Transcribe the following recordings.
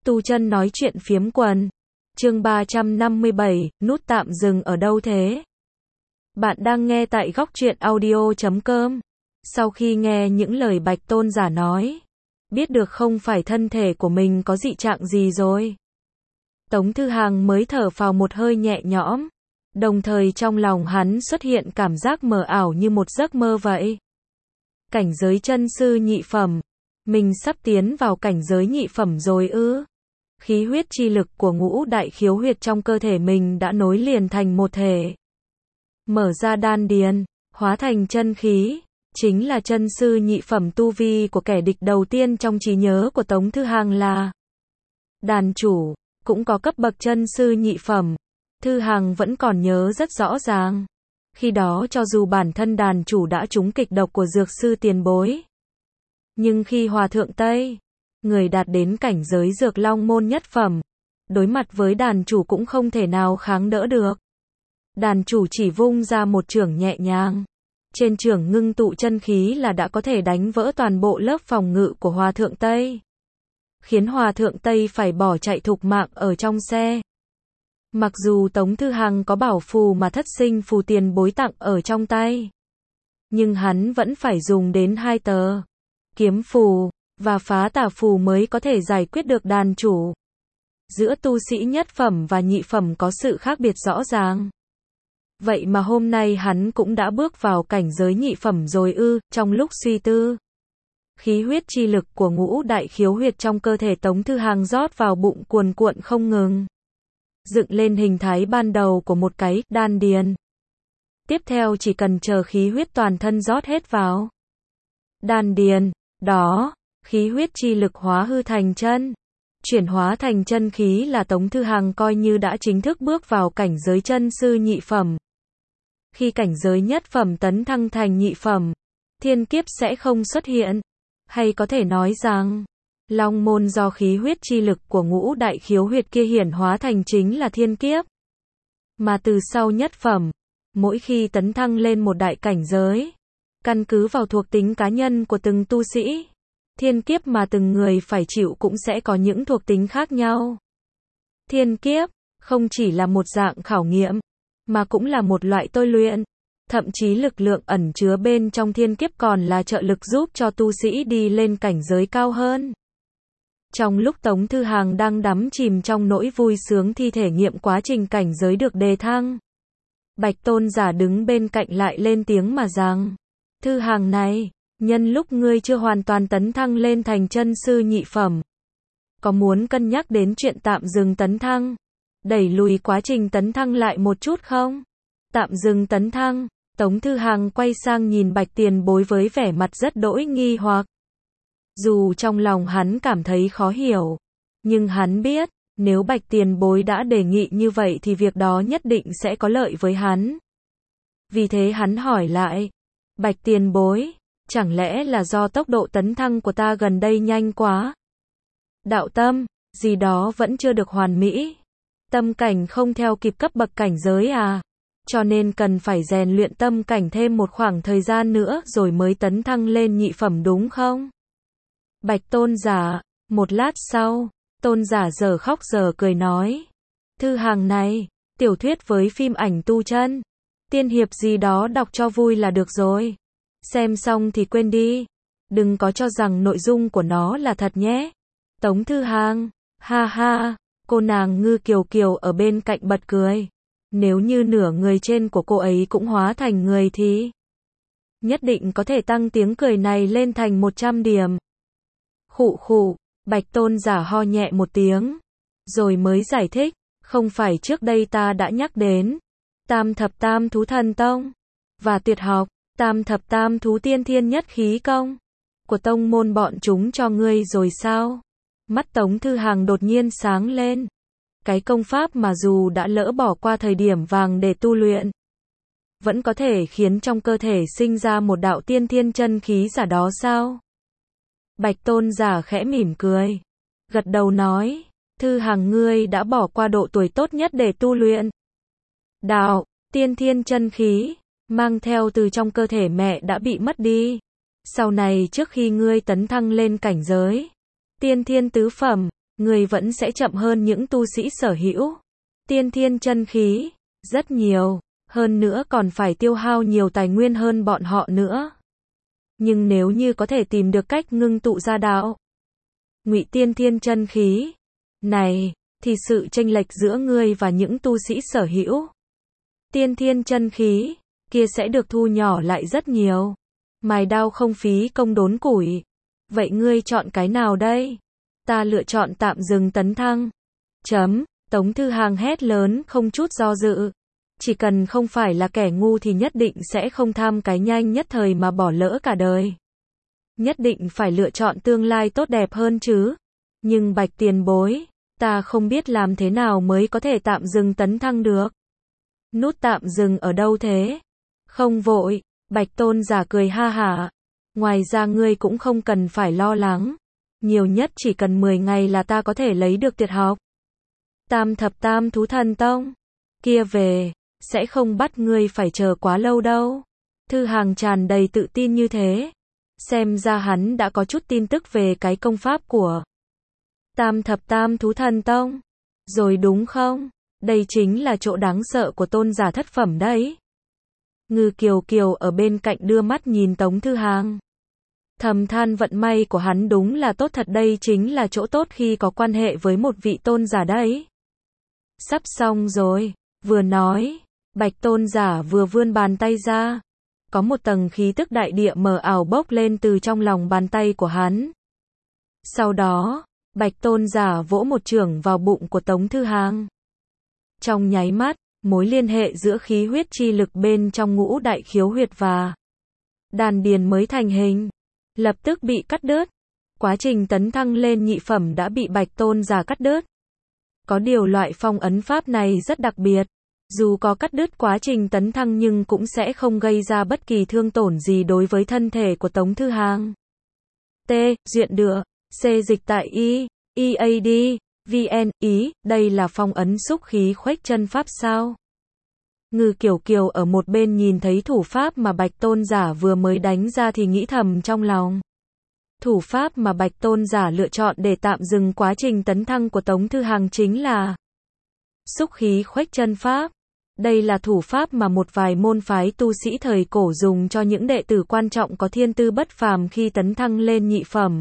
Tu chân nói chuyện phiếm quần. Chương 357, nút tạm dừng ở đâu thế? Bạn đang nghe tại góc truyện audio.com. Sau khi nghe những lời Bạch Tôn giả nói, biết được không phải thân thể của mình có dị trạng gì rồi, Tống Thư Hàng mới thở phào một hơi nhẹ nhõm. Đồng thời trong lòng hắn xuất hiện cảm giác mờ ảo như một giấc mơ vậy. Cảnh giới chân sư nhị phẩm. Mình sắp tiến vào cảnh giới nhị phẩm rồi ư? Khí huyết chi lực của ngũ đại khiếu huyệt trong cơ thể mình đã nối liền thành một thể. Mở ra đan điền, hóa thành chân khí, chính là chân sư nhị phẩm. Tu vi của kẻ địch đầu tiên trong trí nhớ của Tống Thư Hàng là đàn chủ, cũng có cấp bậc chân sư nhị phẩm. Thư Hàng vẫn còn nhớ rất rõ ràng. Khi đó cho dù bản thân đàn chủ đã trúng kịch độc của dược sư tiền bối, nhưng khi Hòa Thượng Tây, người đạt đến cảnh giới Dược Long môn nhất phẩm, đối mặt với đàn chủ cũng không thể nào kháng đỡ được. Đàn chủ chỉ vung ra một chưởng nhẹ nhàng, trên chưởng ngưng tụ chân khí là đã có thể đánh vỡ toàn bộ lớp phòng ngự của Hòa Thượng Tây, khiến Hòa Thượng Tây phải bỏ chạy thục mạng ở trong xe. Mặc dù Tống Thư Hàng có bảo phù mà thất sinh phù tiền bối tặng ở trong tay, nhưng hắn vẫn phải dùng đến 2 tờ kiếm phù và phá tà phù mới có thể giải quyết được đàn chủ. Giữa tu sĩ nhất phẩm và nhị phẩm có sự khác biệt rõ ràng. Vậy mà hôm nay hắn cũng đã bước vào cảnh giới nhị phẩm rồi ư? Trong lúc suy tư, khí huyết chi lực của ngũ đại khiếu huyệt trong cơ thể Tống Thư Hàng rót vào bụng cuồn cuộn không ngừng, dựng lên hình thái ban đầu của một cái đan điền. Tiếp theo chỉ cần chờ khí huyết toàn thân rót hết vào đan điền, đó, khí huyết chi lực hóa hư thành chân, chuyển hóa thành chân khí là Tống Thư Hàng coi như đã chính thức bước vào cảnh giới chân sư nhị phẩm. Khi cảnh giới nhất phẩm tấn thăng thành nhị phẩm, thiên kiếp sẽ không xuất hiện. Hay có thể nói rằng, Long môn do khí huyết chi lực của ngũ đại khiếu huyệt kia hiển hóa thành chính là thiên kiếp. Mà từ sau nhất phẩm, mỗi khi tấn thăng lên một đại cảnh giới, căn cứ vào thuộc tính cá nhân của từng tu sĩ, thiên kiếp mà từng người phải chịu cũng sẽ có những thuộc tính khác nhau. Thiên kiếp không chỉ là một dạng khảo nghiệm, mà cũng là một loại tôi luyện. Thậm chí lực lượng ẩn chứa bên trong thiên kiếp còn là trợ lực giúp cho tu sĩ đi lên cảnh giới cao hơn. Trong lúc Tống Thư Hàng đang đắm chìm trong nỗi vui sướng thi thể nghiệm quá trình cảnh giới được đề thăng, Bạch Tôn giả đứng bên cạnh lại lên tiếng mà rằng, Thư Hàng này, nhân lúc ngươi chưa hoàn toàn tấn thăng lên thành chân sư nhị phẩm, có muốn cân nhắc đến chuyện tạm dừng tấn thăng, đẩy lùi quá trình tấn thăng lại một chút không? Tạm dừng tấn thăng. Tống Thư Hàng quay sang nhìn Bạch Tiền Bối với vẻ mặt rất đỗi nghi hoặc. Dù trong lòng hắn cảm thấy khó hiểu, nhưng hắn biết, nếu Bạch Tiền Bối đã đề nghị như vậy thì việc đó nhất định sẽ có lợi với hắn. Vì thế hắn hỏi lại, Bạch Tiền Bối, chẳng lẽ là do tốc độ tấn thăng của ta gần đây nhanh quá? Đạo tâm, gì đó vẫn chưa được hoàn mỹ. Tâm cảnh không theo kịp cấp bậc cảnh giới à? Cho nên cần phải rèn luyện tâm cảnh thêm một khoảng thời gian nữa rồi mới tấn thăng lên nhị phẩm đúng không? Bạch Tôn giả, một lát sau, Tôn giả giờ khóc giờ cười nói, Thư Hàng này, tiểu thuyết với phim ảnh tu chân, tiên hiệp gì đó đọc cho vui là được rồi. Xem xong thì quên đi, đừng có cho rằng nội dung của nó là thật nhé. Tống Thư Hàng, ha ha, cô nàng Ngư Kiều Kiều ở bên cạnh bật cười. Nếu như nửa người trên của cô ấy cũng hóa thành người thì nhất định có thể tăng tiếng cười này lên thành 100 điểm. Khụ khụ, Bạch Tôn giả ho nhẹ một tiếng, rồi mới giải thích, không phải trước đây ta đã nhắc đến Tam thập tam thú thần tông và tuyệt học Tam thập tam thú tiên thiên nhất khí công của tông môn bọn chúng cho ngươi rồi sao? Mắt Tống Thư Hàng đột nhiên sáng lên. Cái công pháp mà dù đã lỡ bỏ qua thời điểm vàng để tu luyện, vẫn có thể khiến trong cơ thể sinh ra một đạo tiên thiên chân khí giả đó sao? Bạch Tôn giả khẽ mỉm cười, gật đầu nói, Thư Hàng ngươi đã bỏ qua độ tuổi tốt nhất để tu luyện. Đạo, tiên thiên chân khí, mang theo từ trong cơ thể mẹ đã bị mất đi. Sau này trước khi ngươi tấn thăng lên cảnh giới tiên thiên tứ phẩm, ngươi vẫn sẽ chậm hơn những tu sĩ sở hữu tiên thiên chân khí, rất nhiều, hơn nữa còn phải tiêu hao nhiều tài nguyên hơn bọn họ nữa. Nhưng nếu như có thể tìm được cách ngưng tụ ra đạo ngụy tiên thiên chân khí này, thì sự chênh lệch giữa ngươi và những tu sĩ sở hữu tiên thiên chân khí kia sẽ được thu nhỏ lại rất nhiều. Mài đao không phí công đốn củi. Vậy ngươi chọn cái nào đây? Ta lựa chọn tạm dừng tấn thăng. Tống Thư Hàng hét lớn không chút do dự. Chỉ cần không phải là kẻ ngu thì nhất định sẽ không tham cái nhanh nhất thời mà bỏ lỡ cả đời. Nhất định phải lựa chọn tương lai tốt đẹp hơn chứ. Nhưng Bạch tiền bối, ta không biết làm thế nào mới có thể tạm dừng tấn thăng được. Nút tạm dừng ở đâu thế? Không vội, Bạch Tôn giả cười ha hả. Ngoài ra ngươi cũng không cần phải lo lắng. Nhiều nhất chỉ cần 10 ngày là ta có thể lấy được tuyệt học Tam thập tam thú thần tông kia về, sẽ không bắt ngươi phải chờ quá lâu đâu. Thư Hàng tràn đầy tự tin như thế. Xem ra hắn đã có chút tin tức về cái công pháp của Tam thập tam thú thần tông. Rồi đúng không? Đây chính là chỗ đáng sợ của tôn giả thất phẩm đấy. Ngư Kiều Kiều ở bên cạnh đưa mắt nhìn Tống Thư Hàng. Thầm than vận may của hắn đúng là tốt thật, đây chính là chỗ tốt khi có quan hệ với một vị tôn giả đấy. Sắp xong rồi, vừa nói, Bạch tôn giả vừa vươn bàn tay ra. Có một tầng khí tức đại địa mờ ảo bốc lên từ trong lòng bàn tay của hắn. Sau đó, Bạch tôn giả vỗ một chưởng vào bụng của Tống Thư Hàng. Trong nháy mắt, mối liên hệ giữa khí huyết chi lực bên trong ngũ đại khiếu huyệt và đan điền mới thành hình, lập tức bị cắt đứt. Quá trình tấn thăng lên nhị phẩm đã bị Bạch tôn giả cắt đứt. Có điều loại phong ấn pháp này rất đặc biệt. Dù có cắt đứt quá trình tấn thăng nhưng cũng sẽ không gây ra bất kỳ thương tổn gì đối với thân thể của Tống Thư Hàng. T. Duyện Đựa. C. Dịch tại Y. EAD. VN. Ý, đây là phong ấn xúc khí khuếch chân pháp sao? Ngư Kiều Kiều ở một bên nhìn thấy thủ pháp mà Bạch tôn giả vừa mới đánh ra thì nghĩ thầm trong lòng. Thủ pháp mà Bạch tôn giả lựa chọn để tạm dừng quá trình tấn thăng của Tống Thư Hàng chính là xúc khí khuếch chân pháp. Đây là thủ pháp mà một vài môn phái tu sĩ thời cổ dùng cho những đệ tử quan trọng có thiên tư bất phàm khi tấn thăng lên nhị phẩm.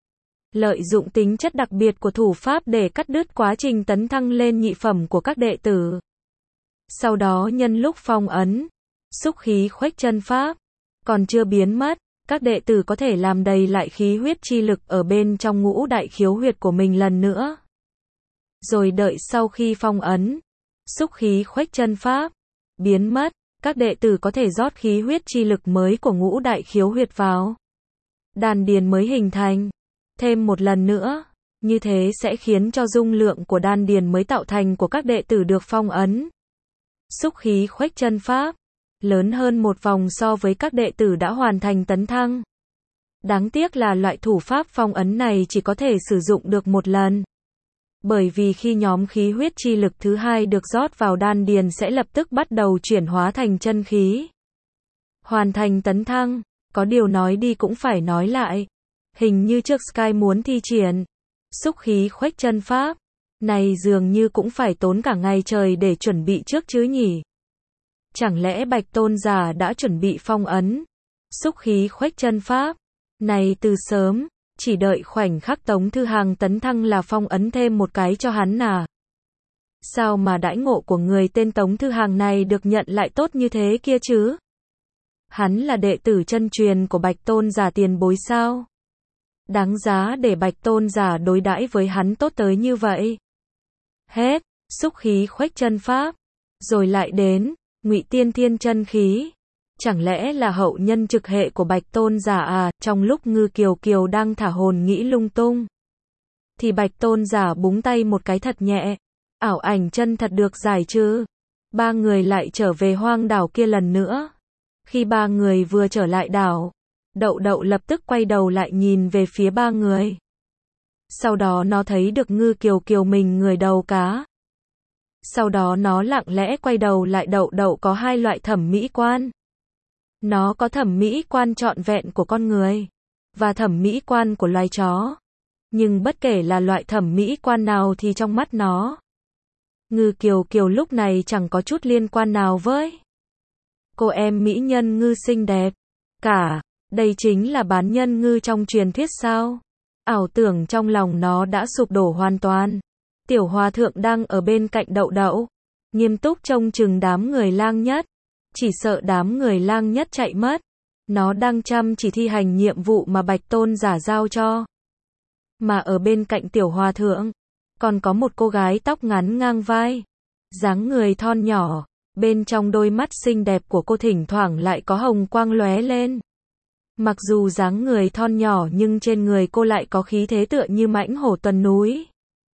Lợi dụng tính chất đặc biệt của thủ pháp để cắt đứt quá trình tấn thăng lên nhị phẩm của các đệ tử. Sau đó nhân lúc phong ấn, xúc khí khuếch chân pháp còn chưa biến mất, các đệ tử có thể làm đầy lại khí huyết chi lực ở bên trong ngũ đại khiếu huyệt của mình lần nữa. Rồi đợi sau khi phong ấn, xúc khí khuếch chân pháp biến mất, các đệ tử có thể rót khí huyết chi lực mới của ngũ đại khiếu huyệt vào đan điền mới hình thành thêm một lần nữa. Như thế sẽ khiến cho dung lượng của đan điền mới tạo thành của các đệ tử được phong ấn xúc khí khuếch chân pháp lớn hơn một vòng so với các đệ tử đã hoàn thành tấn thăng. Đáng tiếc là loại thủ pháp phong ấn này chỉ có thể sử dụng được một lần. Bởi vì khi nhóm khí huyết chi lực thứ hai được rót vào đan điền sẽ lập tức bắt đầu chuyển hóa thành chân khí. Hoàn thành tấn thăng, có điều nói đi cũng phải nói lại. Hình như trước Sky muốn thi triển xúc khí khuếch chân pháp này dường như cũng phải tốn cả ngày trời để chuẩn bị trước chứ nhỉ. Chẳng lẽ Bạch tôn giả đã chuẩn bị phong ấn xúc khí khuếch chân pháp này từ sớm, chỉ đợi khoảnh khắc Tống Thư Hàng tấn thăng là phong ấn thêm một cái cho hắn à? Sao mà đãi ngộ của người tên Tống Thư Hàng này được nhận lại tốt như thế kia chứ? Hắn là đệ tử chân truyền của Bạch tôn giả tiền bối sao? Đáng giá để Bạch tôn giả đối đãi với hắn tốt tới như vậy. Hết, xúc khí khuếch chân pháp, rồi lại đến ngụy tiên thiên chân khí. Chẳng lẽ là hậu nhân trực hệ của Bạch tôn giả à? Trong lúc Ngư Kiều Kiều đang thả hồn nghĩ lung tung, thì Bạch tôn giả búng tay một cái thật nhẹ. Ảo ảnh chân thật được giải trừ. Ba người lại trở về hoang đảo kia lần nữa. Khi ba người vừa trở lại đảo, Đậu Đậu lập tức quay đầu lại nhìn về phía ba người. Sau đó nó thấy được Ngư Kiều Kiều mình người đầu cá. Sau đó nó lặng lẽ quay đầu lại. Đậu Đậu có hai loại thẩm mỹ quan. Nó có thẩm mỹ quan trọn vẹn của con người và thẩm mỹ quan của loài chó. Nhưng bất kể là loại thẩm mỹ quan nào thì trong mắt nó, Ngư Kiều Kiều lúc này chẳng có chút liên quan nào với cô em mỹ nhân Ngư xinh đẹp cả. Đây chính là bán nhân ngư trong truyền thuyết sao? Ảo tưởng trong lòng nó đã sụp đổ hoàn toàn. Tiểu hòa thượng đang ở bên cạnh đậu đậu, nghiêm túc trông chừng đám người lang nhất. Chỉ sợ đám người lang nhất chạy mất. Nó đang chăm chỉ thi hành nhiệm vụ mà Bạch Tôn giả giao cho. Mà ở bên cạnh tiểu hòa thượng, còn có một cô gái tóc ngắn ngang vai, dáng người thon nhỏ, bên trong đôi mắt xinh đẹp của cô thỉnh thoảng lại có hồng quang lóe lên. Mặc dù dáng người thon nhỏ nhưng trên người cô lại có khí thế tựa như mãnh hổ tuần núi.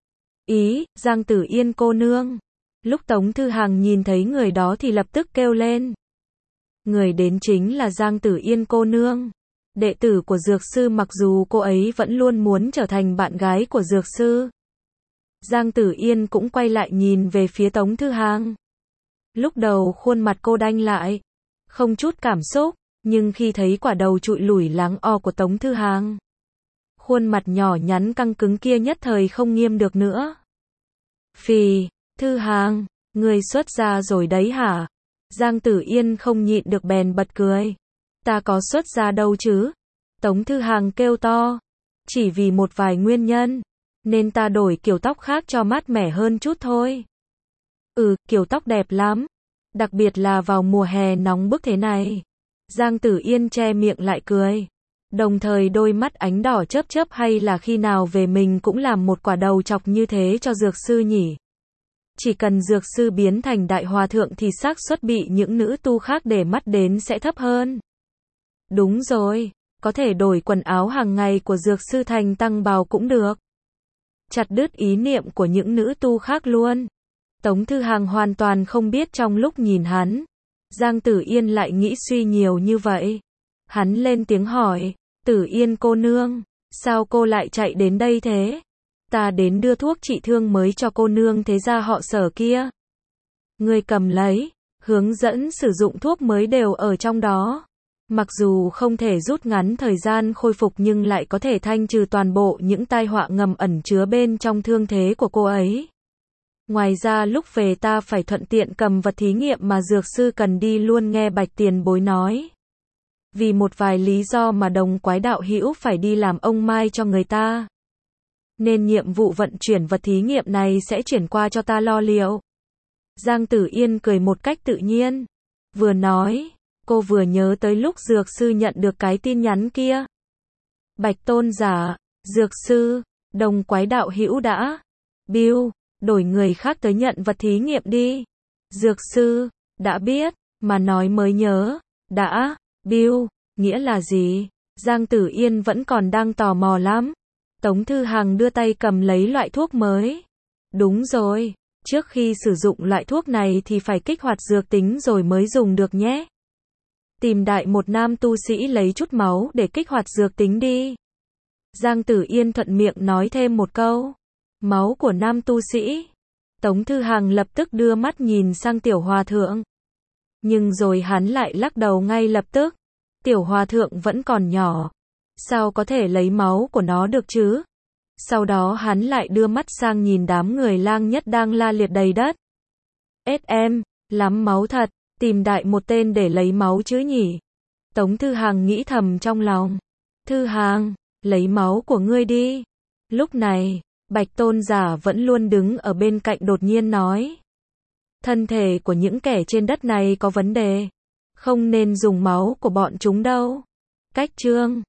Ý, Giang Tử Yên cô nương. Lúc Tống Thư Hằng nhìn thấy người đó thì lập tức kêu lên. Người đến chính là Giang Tử Yên cô nương, đệ tử của Dược sư, mặc dù cô ấy vẫn luôn muốn trở thành bạn gái của Dược sư. Giang Tử Yên cũng quay lại nhìn về phía Tống Thư Hằng. Lúc đầu khuôn mặt cô đanh lại, không chút cảm xúc, nhưng khi thấy quả đầu trụi lủi láng o của Tống Thư Hằng, khuôn mặt nhỏ nhắn căng cứng kia nhất thời không nghiêm được nữa. Phì, Thư Hằng, người xuất gia rồi đấy hả? Giang Tử Yên không nhịn được bèn bật cười. Ta có xuất gia đâu chứ? Tống Thư Hằng kêu to. Chỉ vì một vài nguyên nhân, nên ta đổi kiểu tóc khác cho mát mẻ hơn chút thôi. Kiểu tóc đẹp lắm. Đặc biệt là vào mùa hè nóng bức thế này. Giang Tử Yên che miệng lại cười. Đồng thời đôi mắt ánh đỏ chớp chớp, hay là khi nào về mình cũng làm một quả đầu chọc như thế cho Dược sư nhỉ? Chỉ cần Dược sư biến thành đại hòa thượng thì xác suất bị những nữ tu khác để mắt đến sẽ thấp hơn. Đúng rồi, có thể đổi quần áo hàng ngày của Dược sư thành tăng bào cũng được. Chặt đứt ý niệm của những nữ tu khác luôn. Tống Thư Hằng hoàn toàn không biết trong lúc nhìn hắn, Giang Tử Yên lại nghĩ suy nhiều như vậy. Hắn lên tiếng hỏi, Tử Yên cô nương, sao cô lại chạy đến đây thế? Ta đến đưa thuốc trị thương mới cho cô nương thế gia họ Sở kia. Ngươi cầm lấy, hướng dẫn sử dụng thuốc mới đều ở trong đó. Mặc dù không thể rút ngắn thời gian khôi phục nhưng lại có thể thanh trừ toàn bộ những tai họa ngầm ẩn chứa bên trong thương thế của cô ấy. Ngoài ra lúc về ta phải thuận tiện cầm vật thí nghiệm mà Dược sư cần đi luôn, nghe Bạch tiền bối nói. Vì một vài lý do mà Đồng Quái đạo hữu phải đi làm ông mai cho người ta, nên nhiệm vụ vận chuyển vật thí nghiệm này sẽ chuyển qua cho ta lo liệu. Giang Tử Yên cười một cách tự nhiên. Vừa nói, cô vừa nhớ tới lúc Dược sư nhận được cái tin nhắn kia. Bạch tôn giả, Dược sư, Đồng Quái đạo hữu đã đổi người khác tới nhận vật thí nghiệm đi. Dược sư, đã biết, mà nói mới nhớ, đã nghĩa là gì? Giang Tử Yên vẫn còn đang tò mò lắm. Tống Thư Hằng đưa tay cầm lấy loại thuốc mới. Đúng rồi, trước khi sử dụng loại thuốc này thì phải kích hoạt dược tính rồi mới dùng được nhé. Tìm đại một nam tu sĩ lấy chút máu để kích hoạt dược tính đi. Giang Tử Yên thuận miệng nói thêm một câu. Máu của nam tu sĩ. Tống Thư Hằng lập tức đưa mắt nhìn sang tiểu hòa thượng. Nhưng rồi hắn lại lắc đầu ngay lập tức. Tiểu hòa thượng vẫn còn nhỏ, sao có thể lấy máu của nó được chứ? Sau đó hắn lại đưa mắt sang nhìn đám người lang nhất đang la liệt đầy đất. Em, lắm máu thật, tìm đại một tên để lấy máu chứ nhỉ? Tống Thư Hằng nghĩ thầm trong lòng. Thư Hằng, lấy máu của ngươi đi. Lúc này, Bạch tôn giả vẫn luôn đứng ở bên cạnh đột nhiên nói. Thân thể của những kẻ trên đất này có vấn đề. Không nên dùng máu của bọn chúng đâu. Cách chương